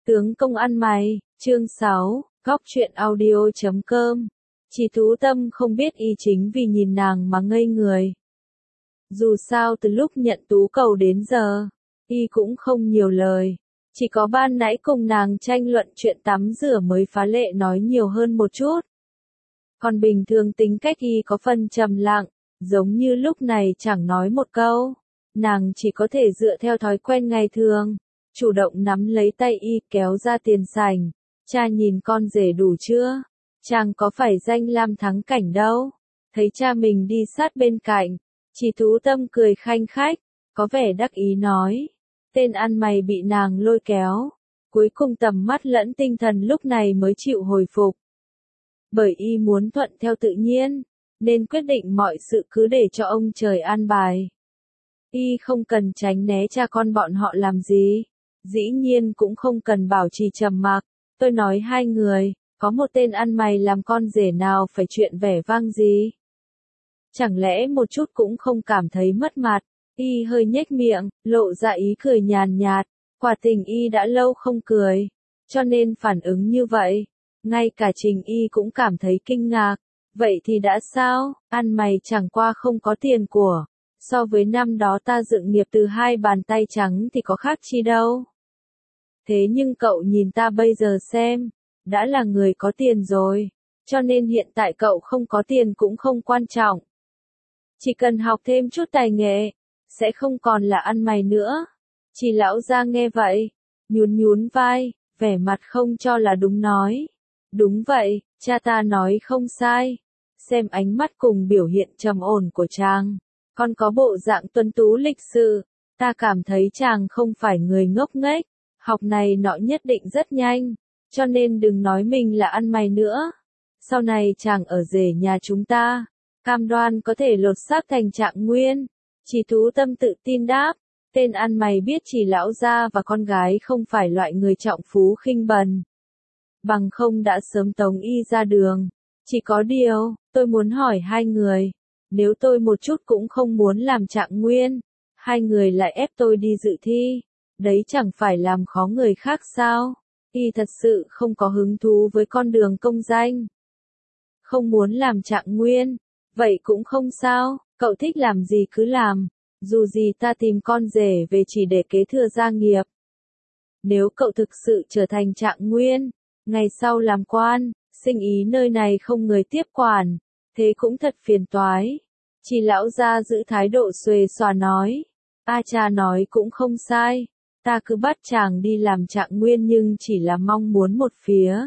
Tướng công ăn mày, chương 6, góc truyện audio.com. Chỉ Tú Tâm không biết y chính vì nhìn nàng mà ngây người. Dù sao từ lúc nhận tú cầu đến giờ, y cũng không nhiều lời. Chỉ có ban nãy cùng nàng tranh luận chuyện tắm rửa mới phá lệ nói nhiều hơn một chút. Còn bình thường tính cách y có phần trầm lặng, giống như lúc này chẳng nói một câu. Nàng chỉ có thể dựa theo thói quen ngày thường, chủ động nắm lấy tay y kéo ra tiền sảnh. Cha nhìn con rể đủ chưa? Chàng có phải danh lam thắng cảnh đâu. Thấy cha mình đi sát bên cạnh, Chỉ Tú Tâm cười khanh khách, có vẻ đắc ý nói. Tên ăn mày bị nàng lôi kéo. Cuối cùng tầm mắt lẫn tinh thần lúc này mới chịu hồi phục. Bởi y muốn thuận theo tự nhiên, nên quyết định mọi sự cứ để cho ông trời an bài. Y không cần tránh né cha con bọn họ làm gì. Dĩ nhiên cũng không cần bảo trì trầm mặc. Tôi nói hai người, có một tên ăn mày làm con rể nào phải chuyện vẻ vang gì. Chẳng lẽ một chút cũng không cảm thấy mất mặt. Y hơi nhếch miệng, lộ ra ý cười nhàn nhạt. Quả tình y đã lâu không cười, cho nên phản ứng như vậy. Ngay cả Trình Y cũng cảm thấy kinh ngạc. Vậy thì đã sao, ăn mày chẳng qua không có tiền của. So với năm đó ta dựng nghiệp từ hai bàn tay trắng thì có khác chi đâu. Thế nhưng cậu nhìn ta bây giờ xem, đã là người có tiền rồi. Cho nên hiện tại cậu không có tiền cũng không quan trọng. Chỉ cần học thêm chút tài nghệ, sẽ không còn là ăn mày nữa. Chỉ lão gia nghe vậy, nhún nhún vai, vẻ mặt không cho là đúng nói. Đúng vậy, cha ta nói không sai. Xem ánh mắt cùng biểu hiện trầm ổn của chàng, còn có bộ dạng tuấn tú lịch sự, ta cảm thấy chàng không phải người ngốc nghếch, học này nọ nhất định rất nhanh, cho nên đừng nói mình là ăn mày nữa. Sau này chàng ở rể nhà chúng ta, cam đoan có thể lột xác thành Trạng Nguyên. Chỉ Tú Tâm tự tin đáp. Tên ăn mày biết Chỉ lão gia và con gái không phải loại người trọng phú khinh bần. Bằng không đã sớm tống y ra đường. Chỉ có điều, tôi muốn hỏi hai người. Nếu tôi một chút cũng không muốn làm Trạng Nguyên, hai người lại ép tôi đi dự thi. Đấy chẳng phải làm khó người khác sao? Y thật sự không có hứng thú với con đường công danh. Không muốn làm Trạng Nguyên. Vậy cũng không sao, cậu thích làm gì cứ làm. Dù gì ta tìm con rể về chỉ để kế thừa gia nghiệp. Nếu cậu thực sự trở thành Trạng Nguyên, ngày sau làm quan, sinh ý nơi này không người tiếp quản, thế cũng thật phiền toái. Chỉ lão gia giữ thái độ xuề xòa nói. Cha nói cũng không sai, ta cứ bắt chàng đi làm Trạng Nguyên nhưng chỉ là mong muốn một phía.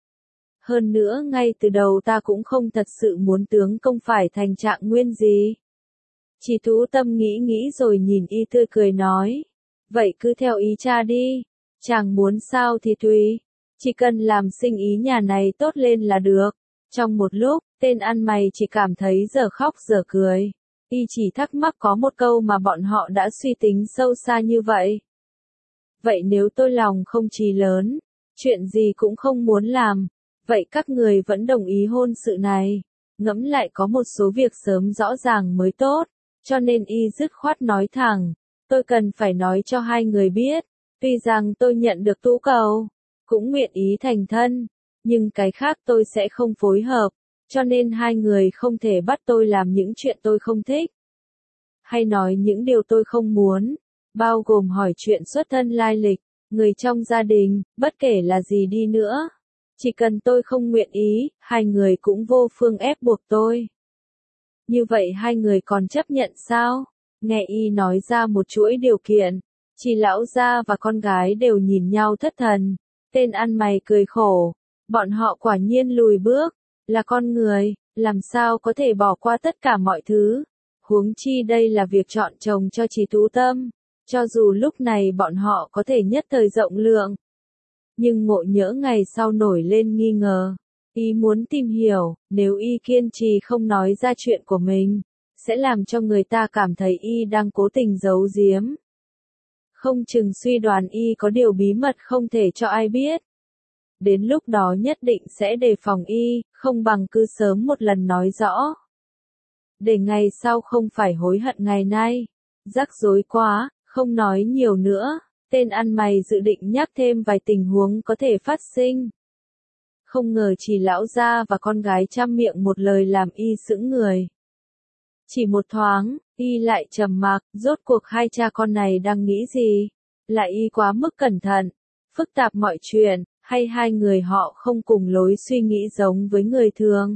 Hơn nữa ngay từ đầu ta cũng không thật sự muốn tướng công phải thành Trạng Nguyên gì. Chỉ Tú Tâm nghĩ rồi nhìn y tươi cười nói. Vậy cứ theo ý cha đi. Chàng muốn sao thì tùy. Chỉ cần làm sinh ý nhà này tốt lên là được. Trong một lúc, tên ăn mày chỉ cảm thấy giờ khóc giờ cười. Y chỉ thắc mắc có một câu mà bọn họ đã suy tính sâu xa như vậy. Vậy nếu tôi lòng không chí lớn, chuyện gì cũng không muốn làm, vậy các người vẫn đồng ý hôn sự này. Ngẫm lại có một số việc sớm rõ ràng mới tốt. Cho nên y dứt khoát nói thẳng, tôi cần phải nói cho hai người biết, tuy rằng tôi nhận được tú cầu, cũng nguyện ý thành thân, nhưng cái khác tôi sẽ không phối hợp, cho nên hai người không thể bắt tôi làm những chuyện tôi không thích, hay nói những điều tôi không muốn, bao gồm hỏi chuyện xuất thân lai lịch, người trong gia đình, bất kể là gì đi nữa. Chỉ cần tôi không nguyện ý, hai người cũng vô phương ép buộc tôi. Như vậy hai người còn chấp nhận sao? Nghe y nói ra một chuỗi điều kiện. Chỉ lão gia và con gái đều nhìn nhau thất thần. Tên ăn mày cười khổ. Bọn họ quả nhiên lùi bước. Là con người, làm sao có thể bỏ qua tất cả mọi thứ. Huống chi đây là việc chọn chồng cho Chỉ Tú Tâm. Cho dù lúc này bọn họ có thể nhất thời rộng lượng. Nhưng ngộ nhỡ ngày sau nổi lên nghi ngờ. Y muốn tìm hiểu, nếu y kiên trì không nói ra chuyện của mình, sẽ làm cho người ta cảm thấy y đang cố tình giấu giếm. Không chừng suy đoán y có điều bí mật không thể cho ai biết. Đến lúc đó nhất định sẽ đề phòng y, không bằng cứ sớm một lần nói rõ. Để ngày sau không phải hối hận ngày nay. Rắc rối quá, không nói nhiều nữa. Tên ăn mày dự định nhắc thêm vài tình huống có thể phát sinh. Không ngờ chỉ lão gia và con gái trăm miệng một lời làm y sững người. Chỉ một thoáng, y lại trầm mặc, rốt cuộc hai cha con này đang nghĩ gì? Là y quá mức cẩn thận, phức tạp mọi chuyện, hay hai người họ không cùng lối suy nghĩ giống với người thường?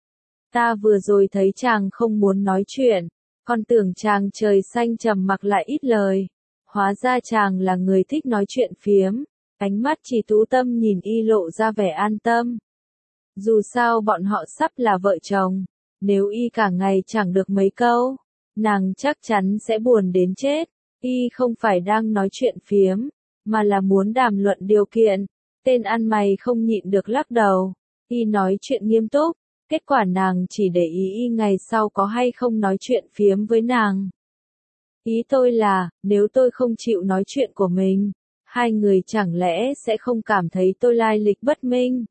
Ta vừa rồi thấy chàng không muốn nói chuyện, còn tưởng chàng trời xanh trầm mặc lại ít lời. Hóa ra chàng là người thích nói chuyện phiếm. Ánh mắt Trì Tú Tâm nhìn y lộ ra vẻ an tâm. Dù sao bọn họ sắp là vợ chồng, nếu y cả ngày chẳng được mấy câu, nàng chắc chắn sẽ buồn đến chết. Y không phải đang nói chuyện phiếm, mà là muốn đàm luận điều kiện. Tên ăn mày không nhịn được lắc đầu. Y nói chuyện nghiêm túc, kết quả nàng chỉ để ý y ngày sau có hay không nói chuyện phiếm với nàng. Ý tôi là, nếu tôi không chịu nói chuyện của mình, hai người chẳng lẽ sẽ không cảm thấy tôi lai lịch bất minh?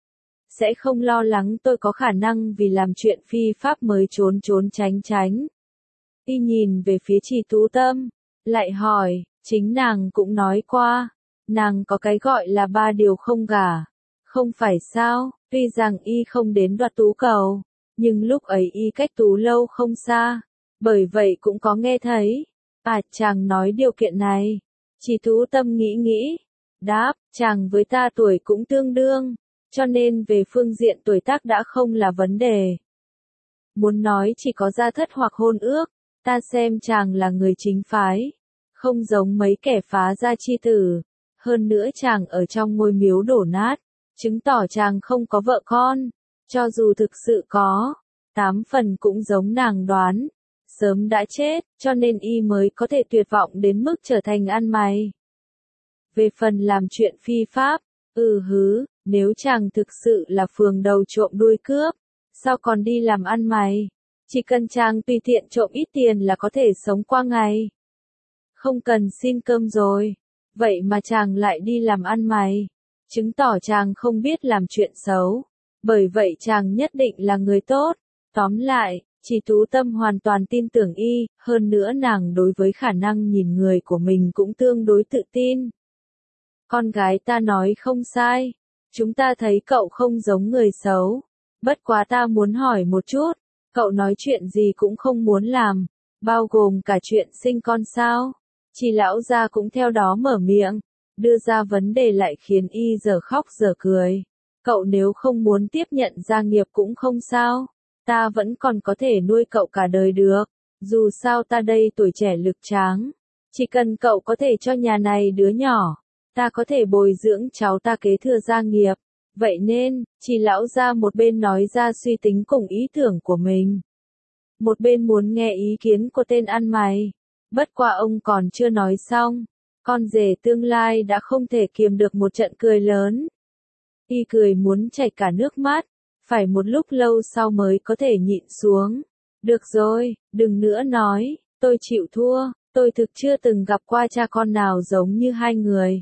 Sẽ không lo lắng tôi có khả năng vì làm chuyện phi pháp mới trốn trốn tránh tránh? Y nhìn về phía Trì Tú Tâm, lại hỏi, chính nàng cũng nói qua, nàng có cái gọi là 3 điều không gả, không phải sao? Tuy rằng y không đến đoạt tú cầu, nhưng lúc ấy y cách tú lâu không xa, bởi vậy cũng có nghe thấy. À, chàng nói điều kiện này. Trì Tú Tâm nghĩ, đáp, chàng với ta tuổi cũng tương đương, cho nên về phương diện tuổi tác đã không là vấn đề. Muốn nói chỉ có gia thất hoặc hôn ước, ta xem chàng là người chính phái, không giống mấy kẻ phá gia chi tử. Hơn nữa chàng ở trong ngôi miếu đổ nát, chứng tỏ chàng không có vợ con. Cho dù thực sự có, 8 phần cũng giống nàng đoán, sớm đã chết, cho nên y mới có thể tuyệt vọng đến mức trở thành ăn mày. Về phần làm chuyện phi pháp, nếu chàng thực sự là phường đầu trộm đuôi cướp, sao còn đi làm ăn mày? Chỉ cần chàng tùy tiện trộm ít tiền là có thể sống qua ngày. Không cần xin cơm rồi, vậy mà chàng lại đi làm ăn mày, chứng tỏ chàng không biết làm chuyện xấu, bởi vậy chàng nhất định là người tốt. Tóm lại, Trì Tú Tâm hoàn toàn tin tưởng y, hơn nữa nàng đối với khả năng nhìn người của mình cũng tương đối tự tin. Con gái ta nói không sai, chúng ta thấy cậu không giống người xấu, bất quá ta muốn hỏi một chút, cậu nói chuyện gì cũng không muốn làm, bao gồm cả chuyện sinh con sao? Trì lão gia cũng theo đó mở miệng, đưa ra vấn đề lại khiến y giờ khóc giờ cười. Cậu nếu không muốn tiếp nhận gia nghiệp cũng không sao, ta vẫn còn có thể nuôi cậu cả đời được, dù sao ta đây tuổi trẻ lực tráng, chỉ cần cậu có thể cho nhà này đứa nhỏ, ta có thể bồi dưỡng cháu ta kế thừa gia nghiệp. Vậy nên, Trì lão gia một bên nói ra suy tính cùng ý tưởng của mình, một bên muốn nghe ý kiến của tên ăn mày. Bất qua ông còn chưa nói xong, con rể tương lai đã không thể kiềm được một trận cười lớn. Y cười muốn chảy cả nước mắt, phải một lúc lâu sau mới có thể nhịn xuống. Được rồi, đừng nữa nói, tôi chịu thua, tôi thực chưa từng gặp qua cha con nào giống như hai người.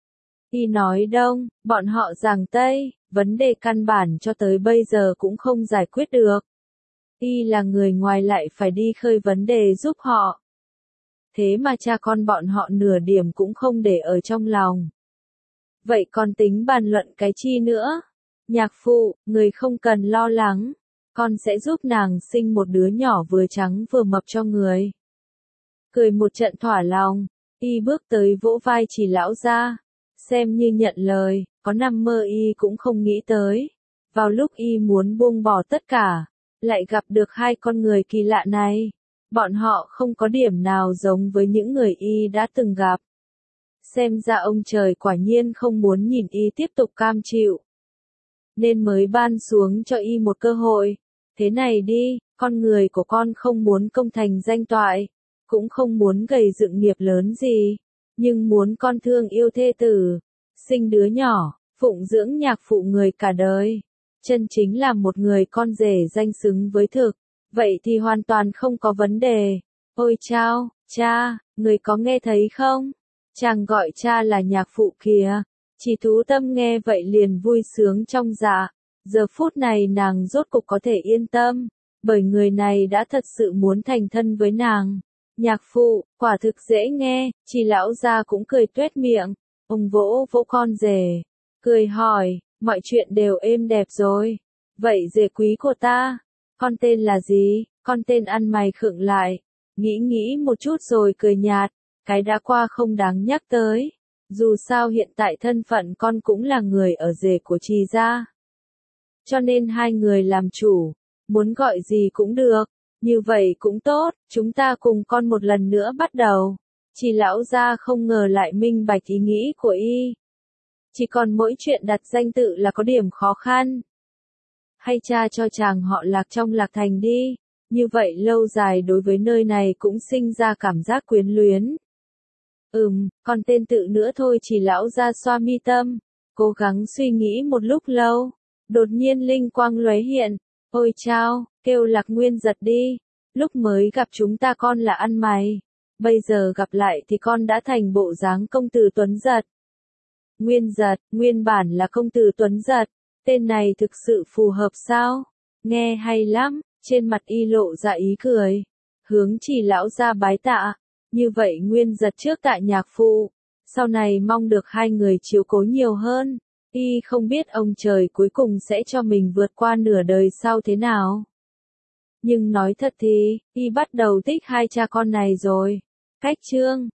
Y nói đông, bọn họ giảng tây, vấn đề căn bản cho tới bây giờ cũng không giải quyết được. Y là người ngoài lại phải đi khơi vấn đề giúp họ. Thế mà cha con bọn họ nửa điểm cũng không để ở trong lòng. Vậy còn tính bàn luận cái chi nữa? Nhạc phụ, người không cần lo lắng, con sẽ giúp nàng sinh một đứa nhỏ vừa trắng vừa mập cho người. Cười một trận thỏa lòng, y bước tới vỗ vai Trì lão gia, xem như nhận lời, có nằm mơ y cũng không nghĩ tới. Vào lúc y muốn buông bỏ tất cả, lại gặp được hai con người kỳ lạ này. Bọn họ không có điểm nào giống với những người y đã từng gặp. Xem ra ông trời quả nhiên không muốn nhìn y tiếp tục cam chịu, nên mới ban xuống cho y một cơ hội. Thế này đi, con người của con không muốn công thành danh toại, cũng không muốn gầy dựng nghiệp lớn gì, nhưng muốn con thương yêu thê tử, sinh đứa nhỏ, phụng dưỡng nhạc phụ người cả đời. Chân chính là một người con rể danh xứng với thực, vậy thì hoàn toàn không có vấn đề. Ôi chao, cha, người có nghe thấy không? Chàng gọi cha là nhạc phụ kìa. Trì Tú Tâm nghe vậy liền vui sướng trong dạ. Giờ phút này nàng rốt cục có thể yên tâm, bởi người này đã thật sự muốn thành thân với nàng. Nhạc phụ, quả thực dễ nghe, Trì lão gia cũng cười tuét miệng. Ông vỗ vỗ con rể, cười hỏi, mọi chuyện đều êm đẹp rồi. Vậy rể quý của ta, con tên là gì? Con tên ăn mày khựng lại, nghĩ một chút rồi cười nhạt, cái đã qua không đáng nhắc tới. Dù sao hiện tại thân phận con cũng là người ở rể của Trì gia. Cho nên hai người làm chủ, muốn gọi gì cũng được, như vậy cũng tốt, chúng ta cùng con một lần nữa bắt đầu. Trì lão gia không ngờ lại minh bạch ý nghĩ của y. Chỉ còn mỗi chuyện đặt danh tự là có điểm khó khăn. Hay cha cho chàng họ Lạc trong Lạc Thành đi, như vậy lâu dài đối với nơi này cũng sinh ra cảm giác quyến luyến. Còn tên tự nữa thôi. Trì lão gia xoa mi tâm, cố gắng suy nghĩ một lúc lâu, đột nhiên linh quang lóe hiện, ôi chao, kêu Lạc Nguyên Giật đi, lúc mới gặp chúng ta con là ăn mày, bây giờ gặp lại thì con đã thành bộ dáng công tử Tuấn Giật. Nguyên Giật, nguyên bản là công tử Tuấn Giật, tên này thực sự phù hợp sao? Nghe hay lắm, trên mặt y lộ ra ý cười, hướng Trì lão gia bái tạ. Như vậy Nguyên Giật trước tạ nhạc phụ, sau này mong được hai người chiếu cố nhiều hơn. Y không biết ông trời cuối cùng sẽ cho mình vượt qua nửa đời sau thế nào. Nhưng nói thật thì, y bắt đầu thích hai cha con này rồi. Cách chương